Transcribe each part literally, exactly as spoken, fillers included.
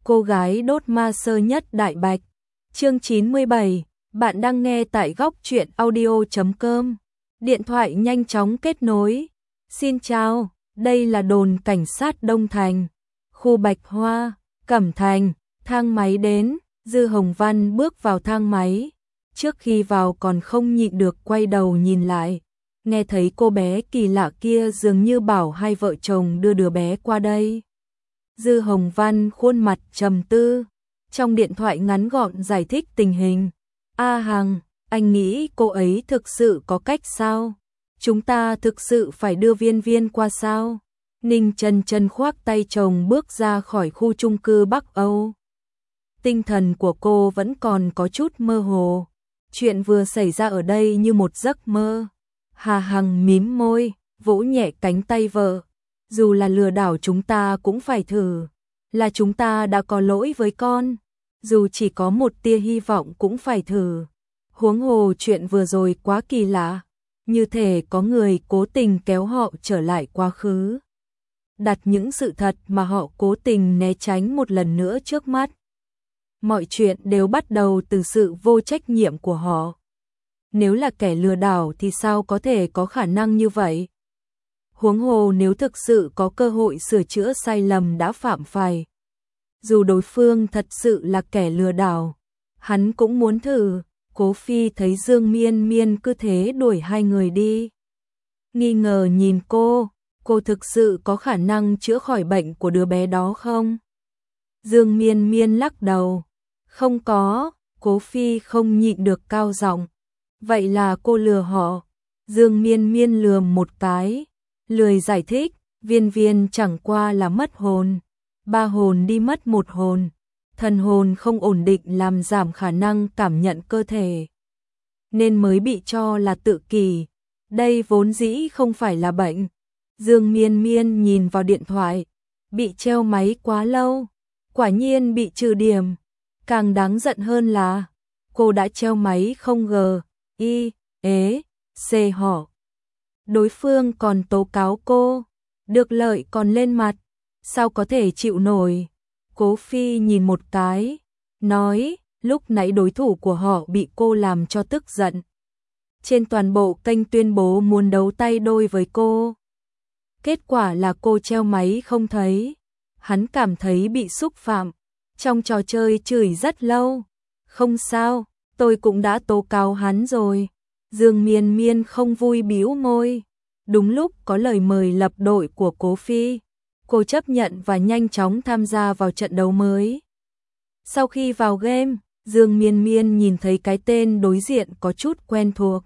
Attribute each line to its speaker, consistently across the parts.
Speaker 1: cô gái đốt ma sơ nhất đại bạch. Chương chín mươi bảy, bạn đang nghe tại góc truyện audio chấm com. Điện thoại nhanh chóng kết nối. Xin chào, đây là đồn cảnh sát Đông Thành, khu Bạch Hoa, Cẩm Thành. Thang máy đến, Dư Hồng Văn bước vào thang máy. Trước khi vào còn không nhịn được quay đầu nhìn lại. Nghe thấy cô bé kỳ lạ kia dường như bảo hai vợ chồng đưa đứa bé qua đây. Dư Hồng Văn khuôn mặt trầm tư, trong điện thoại ngắn gọn giải thích tình hình. A Hằng, anh nghĩ cô ấy thực sự có cách sao? Chúng ta thực sự phải đưa Viên Viên qua sao? Ninh Chân Chân khoác tay chồng bước ra khỏi khu chung cư Bắc Âu. Tinh thần của cô vẫn còn có chút mơ hồ. Chuyện vừa xảy ra ở đây như một giấc mơ. Hà Hằng mím môi, vỗ nhẹ cánh tay vợ. Dù là lừa đảo chúng ta cũng phải thử. Là chúng ta đã có lỗi với con. Dù chỉ có một tia hy vọng cũng phải thử. Huống hồ chuyện vừa rồi quá kỳ lạ. Như thể có người cố tình kéo họ trở lại quá khứ. Đặt những sự thật mà họ cố tình né tránh một lần nữa trước mắt. Mọi chuyện đều bắt đầu từ sự vô trách nhiệm của họ. Nếu là kẻ lừa đảo thì sao có thể có khả năng như vậy? Huống hồ nếu thực sự có cơ hội sửa chữa sai lầm đã phạm phải. Dù đối phương thật sự là kẻ lừa đảo, hắn cũng muốn thử. Cố Phi thấy Dương Miên Miên cứ thế đuổi hai người đi. Nghi ngờ nhìn cô, cô thực sự có khả năng chữa khỏi bệnh của đứa bé đó không? Dương Miên Miên lắc đầu. Không có, Cố Phi không nhịn được cao giọng. Vậy là cô lừa họ. Dương Miên Miên lườm một cái, lười giải thích, Viên Viên chẳng qua là mất hồn. Ba hồn đi mất một hồn. Thần hồn không ổn định làm giảm khả năng cảm nhận cơ thể. Nên mới bị cho là tự kỷ. Đây vốn dĩ không phải là bệnh. Dương Miên Miên nhìn vào điện thoại. Bị treo máy quá lâu. Quả nhiên bị trừ điểm. Càng đáng giận hơn là cô đã treo máy không G, I, ế, C họ. Đối phương còn tố cáo cô. Được lợi còn lên mặt. Sao có thể chịu nổi? Cố Phi nhìn một cái, nói, lúc nãy đối thủ của họ bị cô làm cho tức giận. Trên toàn bộ kênh tuyên bố muốn đấu tay đôi với cô. Kết quả là cô treo máy không thấy. Hắn cảm thấy bị xúc phạm. Trong trò chơi chửi rất lâu. Không sao, tôi cũng đã tố cáo hắn rồi. Dương Miên Miên không vui bĩu môi. Đúng lúc có lời mời lập đội của Cố Phi. Cô chấp nhận và nhanh chóng tham gia vào trận đấu mới. Sau khi vào game, Dương Miên Miên nhìn thấy cái tên đối diện có chút quen thuộc.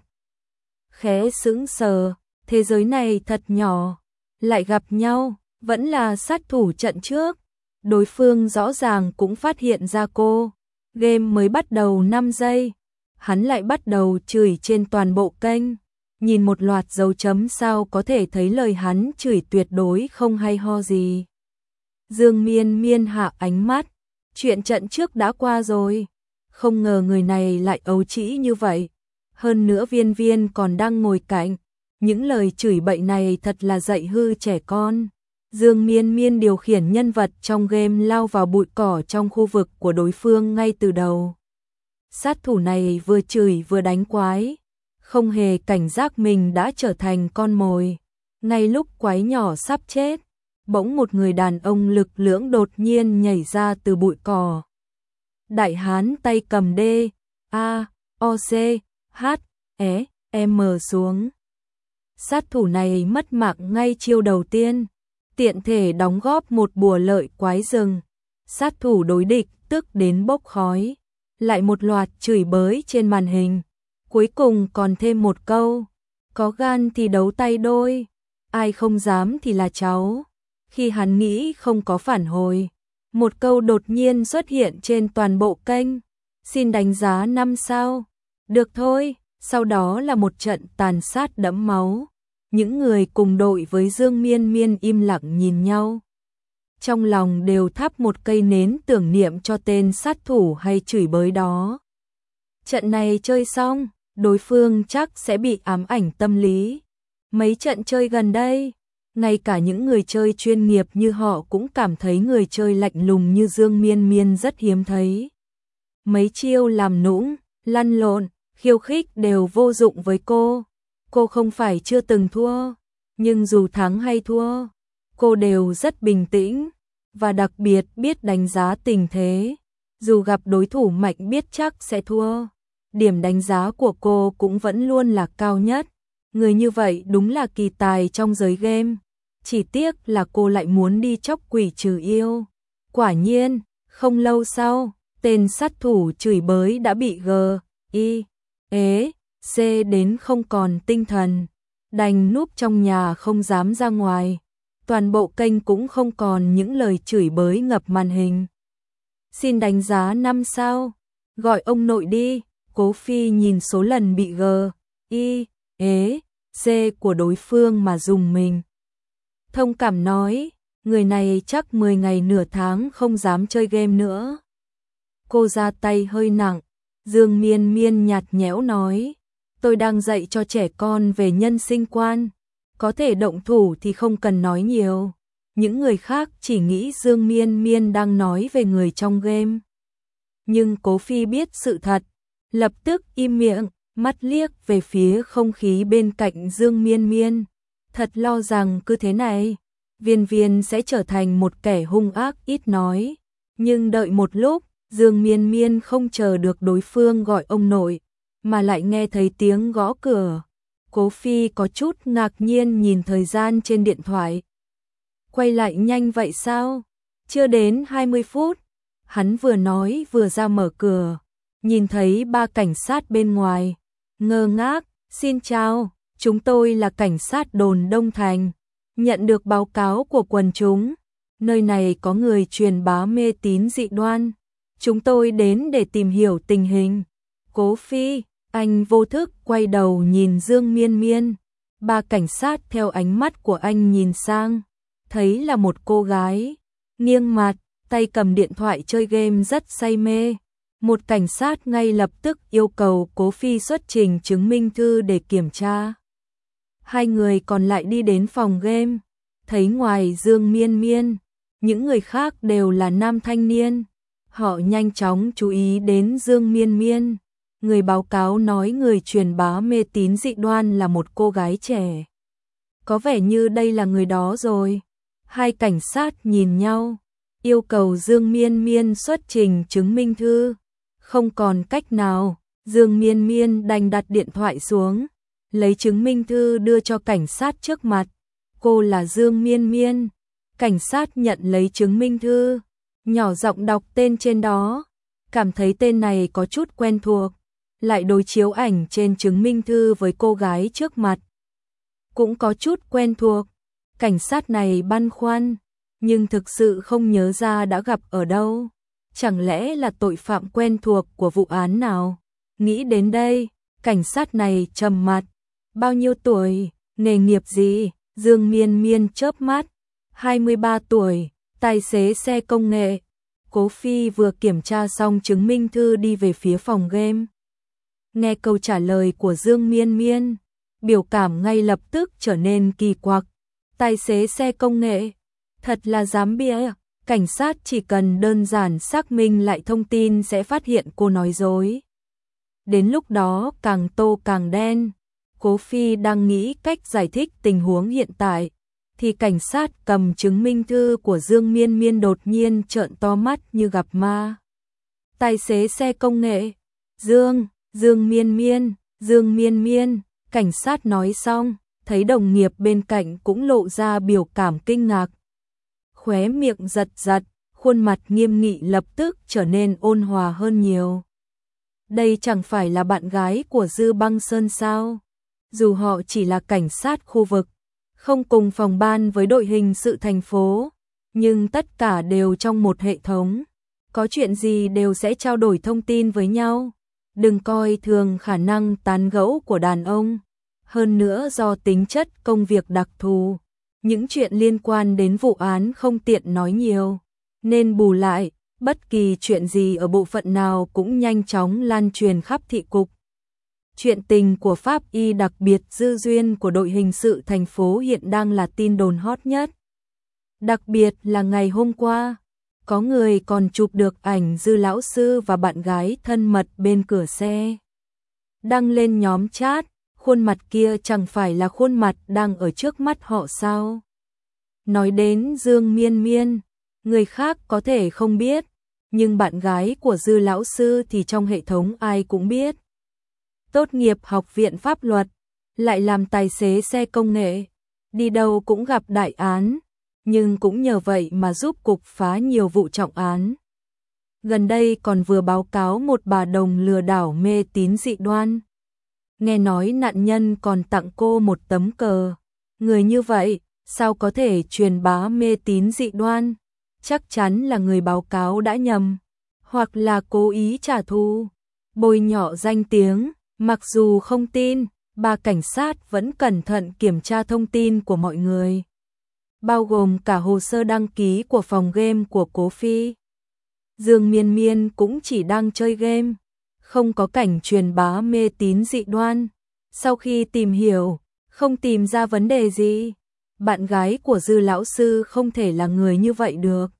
Speaker 1: Khẽ sững sờ, thế giới này thật nhỏ. Lại gặp nhau, vẫn là sát thủ trận trước. Đối phương rõ ràng cũng phát hiện ra cô. Game mới bắt đầu năm giây. Hắn lại bắt đầu chửi trên toàn bộ kênh. Nhìn một loạt dấu chấm sao có thể thấy lời hắn chửi tuyệt đối không hay ho gì. Dương Miên Miên hạ ánh mắt. Chuyện trận trước đã qua rồi. Không ngờ người này lại ấu trĩ như vậy. Hơn nữa Viên Viên còn đang ngồi cạnh. Những lời chửi bậy này thật là dạy hư trẻ con. Dương Miên Miên điều khiển nhân vật trong game lao vào bụi cỏ trong khu vực của đối phương ngay từ đầu. Sát thủ này vừa chửi vừa đánh quái. Không hề cảnh giác mình đã trở thành con mồi. Ngay lúc quái nhỏ sắp chết, bỗng một người đàn ông lực lưỡng đột nhiên nhảy ra từ bụi cỏ. Đại hán tay cầm D, A, O, C, H, E, M xuống. Sát thủ này mất mạng ngay chiêu đầu tiên. Tiện thể đóng góp một bùa lợi quái rừng. Sát thủ đối địch tức đến bốc khói. Lại một loạt chửi bới trên màn hình. Cuối cùng còn thêm một câu. Có gan thì đấu tay đôi. Ai không dám thì là cháu. Khi hắn nghĩ không có phản hồi, một câu đột nhiên xuất hiện trên toàn bộ kênh. Xin đánh giá năm sao. Được thôi. Sau đó là một trận tàn sát đẫm máu. Những người cùng đội với Dương Miên Miên im lặng nhìn nhau. Trong lòng đều thắp một cây nến tưởng niệm cho tên sát thủ hay chửi bới đó. Trận này chơi xong, đối phương chắc sẽ bị ám ảnh tâm lý. Mấy trận chơi gần đây, Ngay cả những người chơi chuyên nghiệp như họ cũng cảm thấy người chơi lạnh lùng như Dương Miên Miên rất hiếm thấy. Mấy chiêu làm nũng, lăn lộn, khiêu khích đều vô dụng với cô. Cô không phải chưa từng thua, nhưng dù thắng hay thua, cô đều rất bình tĩnh và đặc biệt biết đánh giá tình thế. Dù gặp đối thủ mạnh biết chắc sẽ thua, điểm đánh giá của cô cũng vẫn luôn là cao nhất. Người như vậy đúng là kỳ tài trong giới game. Chỉ tiếc là cô lại muốn đi chọc quỷ trừ yêu. Quả nhiên, không lâu sau, tên sát thủ chửi bới đã bị G, I, ế, C đến không còn tinh thần. Đành núp trong nhà không dám ra ngoài. Toàn bộ kênh cũng không còn những lời chửi bới ngập màn hình. Xin đánh giá năm sao, gọi ông nội đi. Cố Phi nhìn số lần bị G, I, ế, C của đối phương mà dùng mình. Thông cảm nói, người này chắc mười ngày nửa tháng không dám chơi game nữa. Cô ra tay hơi nặng, Dương Miên Miên nhạt nhẽo nói, tôi đang dạy cho trẻ con về nhân sinh quan, có thể động thủ thì không cần nói nhiều. Những người khác chỉ nghĩ Dương Miên Miên đang nói về người trong game. Nhưng Cố Phi biết sự thật, lập tức im miệng, mắt liếc về phía không khí bên cạnh Dương Miên Miên. Thật lo rằng cứ thế này, Viên Viên sẽ trở thành một kẻ hung ác ít nói. Nhưng đợi một lúc, Dương Miên Miên không chờ được đối phương gọi ông nội, mà lại nghe thấy tiếng gõ cửa. Cố Phi có chút ngạc nhiên nhìn thời gian trên điện thoại. Quay lại nhanh vậy sao? Chưa đến hai mươi phút. Hắn vừa nói vừa ra mở cửa, nhìn thấy ba cảnh sát bên ngoài, ngơ ngác, xin chào, chúng tôi là cảnh sát đồn Đông Thành, nhận được báo cáo của quần chúng, nơi này có người truyền bá mê tín dị đoan, chúng tôi đến để tìm hiểu tình hình. Cố Phi, anh vô thức quay đầu nhìn Dương Miên Miên, ba cảnh sát theo ánh mắt của anh nhìn sang, thấy là một cô gái, nghiêng mặt, tay cầm điện thoại chơi game rất say mê. Một cảnh sát ngay lập tức yêu cầu Cố Phi xuất trình chứng minh thư để kiểm tra. Hai người còn lại đi đến phòng game, thấy ngoài Dương Miên Miên, những người khác đều là nam thanh niên. Họ nhanh chóng chú ý đến Dương Miên Miên. Người báo cáo nói người truyền bá mê tín dị đoan là một cô gái trẻ. Có vẻ như đây là người đó rồi. Hai cảnh sát nhìn nhau, yêu cầu Dương Miên Miên xuất trình chứng minh thư. Không còn cách nào, Dương Miên Miên đành đặt điện thoại xuống, lấy chứng minh thư đưa cho cảnh sát trước mặt. Cô là Dương Miên Miên. Cảnh sát nhận lấy chứng minh thư, nhỏ giọng đọc tên trên đó, cảm thấy tên này có chút quen thuộc, lại đối chiếu ảnh trên chứng minh thư với cô gái trước mặt. Cũng có chút quen thuộc, cảnh sát này băn khoăn, nhưng thực sự không nhớ ra đã gặp ở đâu. Chẳng lẽ là tội phạm quen thuộc của vụ án nào? Nghĩ đến đây, cảnh sát này trầm mặt. Bao nhiêu tuổi, nghề nghiệp gì? Dương Miên Miên chớp mắt. hai mươi ba tuổi, tài xế xe công nghệ. Cố Phi vừa kiểm tra xong chứng minh thư đi về phía phòng game. Nghe câu trả lời của Dương Miên Miên, biểu cảm ngay lập tức trở nên kỳ quặc. Tài xế xe công nghệ, thật là dám bịa. Cảnh sát chỉ cần đơn giản xác minh lại thông tin sẽ phát hiện cô nói dối. Đến lúc đó càng tô càng đen. Cố Phi đang nghĩ cách giải thích tình huống hiện tại, thì cảnh sát cầm chứng minh thư của Dương Miên Miên đột nhiên trợn to mắt như gặp ma. Tài xế xe công nghệ, Dương, Dương Miên Miên, Dương Miên Miên, cảnh sát nói xong, thấy đồng nghiệp bên cạnh cũng lộ ra biểu cảm kinh ngạc. Khóe miệng giật giật, khuôn mặt nghiêm nghị lập tức trở nên ôn hòa hơn nhiều. Đây chẳng phải là bạn gái của Dư Băng Sơn sao? Dù họ chỉ là cảnh sát khu vực, không cùng phòng ban với đội hình sự thành phố, nhưng tất cả đều trong một hệ thống. Có chuyện gì đều sẽ trao đổi thông tin với nhau. Đừng coi thường khả năng tán gẫu của đàn ông. Hơn nữa do tính chất công việc đặc thù, những chuyện liên quan đến vụ án không tiện nói nhiều, nên bù lại, bất kỳ chuyện gì ở bộ phận nào cũng nhanh chóng lan truyền khắp thị cục. Chuyện tình của pháp y đặc biệt dư duyên của đội hình sự thành phố hiện đang là tin đồn hot nhất. Đặc biệt là ngày hôm qua, có người còn chụp được ảnh Dư lão sư và bạn gái thân mật bên cửa xe. Đăng lên nhóm chat, khuôn mặt kia chẳng phải là khuôn mặt đang ở trước mắt họ sao? Nói đến Dương Miên Miên, người khác có thể không biết, nhưng bạn gái của Dư lão sư thì trong hệ thống ai cũng biết. Tốt nghiệp học viện pháp luật, lại làm tài xế xe công nghệ, đi đâu cũng gặp đại án, nhưng cũng nhờ vậy mà giúp cục phá nhiều vụ trọng án. Gần đây còn vừa báo cáo một bà đồng lừa đảo mê tín dị đoan. Nghe nói nạn nhân còn tặng cô một tấm cờ. Người như vậy, sao có thể truyền bá mê tín dị đoan? Chắc chắn là người báo cáo đã nhầm, hoặc là cố ý trả thù, bôi nhọ danh tiếng. Mặc dù không tin, bà cảnh sát vẫn cẩn thận kiểm tra thông tin của mọi người, bao gồm cả hồ sơ đăng ký của phòng game của Cố Phi. Dương Miên Miên cũng chỉ đang chơi game, không có cảnh truyền bá mê tín dị đoan. Sau khi tìm hiểu, không tìm ra vấn đề gì. Bạn gái của Dư lão sư không thể là người như vậy được.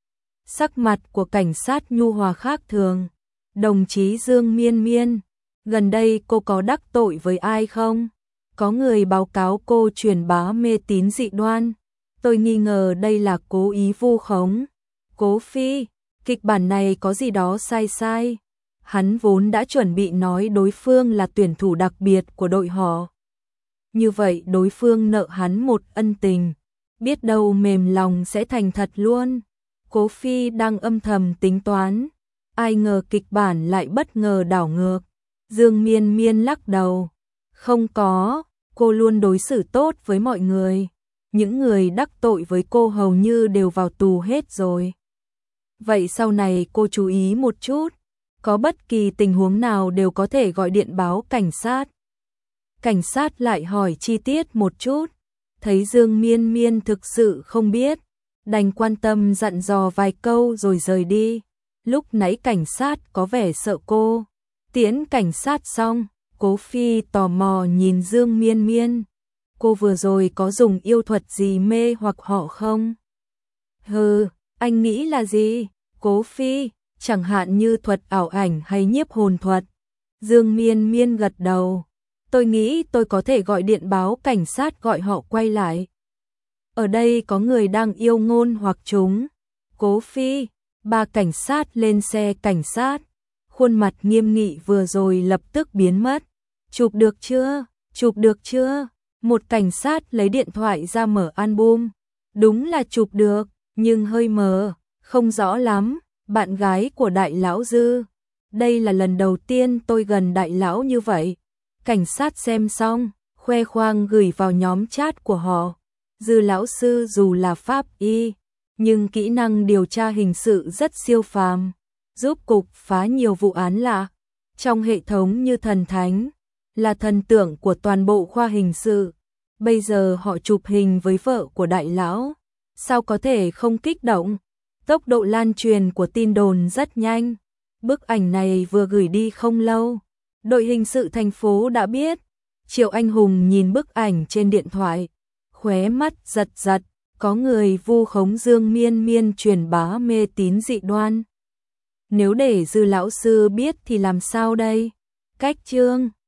Speaker 1: Sắc mặt của cảnh sát nhu hòa khác thường. Đồng chí Dương Miên Miên, gần đây cô có đắc tội với ai không? Có người báo cáo cô truyền bá mê tín dị đoan. Tôi nghi ngờ đây là cố ý vu khống. Cố Phi, kịch bản này có gì đó sai sai. Hắn vốn đã chuẩn bị nói đối phương là tuyển thủ đặc biệt của đội họ. Như vậy đối phương nợ hắn một ân tình, biết đâu mềm lòng sẽ thành thật luôn. Cố Phi đang âm thầm tính toán, ai ngờ kịch bản lại bất ngờ đảo ngược. Dương Miên Miên lắc đầu, không có, cô luôn đối xử tốt với mọi người. Những người đắc tội với cô hầu như đều vào tù hết rồi. Vậy sau này cô chú ý một chút, có bất kỳ tình huống nào đều có thể gọi điện báo cảnh sát. Cảnh sát lại hỏi chi tiết một chút, thấy Dương Miên Miên thực sự không biết, đành quan tâm dặn dò vài câu rồi rời đi. Lúc nãy cảnh sát có vẻ sợ cô. Tiễn cảnh sát xong, Cố Phi tò mò nhìn Dương Miên Miên. Cô vừa rồi có dùng yêu thuật gì mê hoặc họ không? Hừ, anh nghĩ là gì? Cố Phi, chẳng hạn như thuật ảo ảnh hay nhiếp hồn thuật. Dương Miên Miên gật đầu. Tôi nghĩ tôi có thể gọi điện báo cảnh sát gọi họ quay lại. Ở đây có người đang yêu ngôn hoặc chúng. Cố Phi, ba cảnh sát lên xe cảnh sát. Khuôn mặt nghiêm nghị vừa rồi lập tức biến mất. Chụp được chưa? Chụp được chưa? Một cảnh sát lấy điện thoại ra mở album. Đúng là chụp được, nhưng hơi mờ, không rõ lắm. Bạn gái của đại lão Dư. Đây là lần đầu tiên tôi gần đại lão như vậy. Cảnh sát xem xong, khoe khoang gửi vào nhóm chat của họ. Dư lão sư dù là pháp y, nhưng kỹ năng điều tra hình sự rất siêu phàm, giúp cục phá nhiều vụ án lạ. Trong hệ thống như thần thánh, là thần tượng của toàn bộ khoa hình sự. Bây giờ họ chụp hình với vợ của đại lão, sao có thể không kích động? Tốc độ lan truyền của tin đồn rất nhanh. Bức ảnh này vừa gửi đi không lâu, đội hình sự thành phố đã biết. Triệu Anh Hùng nhìn bức ảnh trên điện thoại, khóe mắt giật giật, có người vu khống Dương Miên Miên truyền bá mê tín dị đoan. Nếu để Dư lão sư biết thì làm sao đây? Cách chương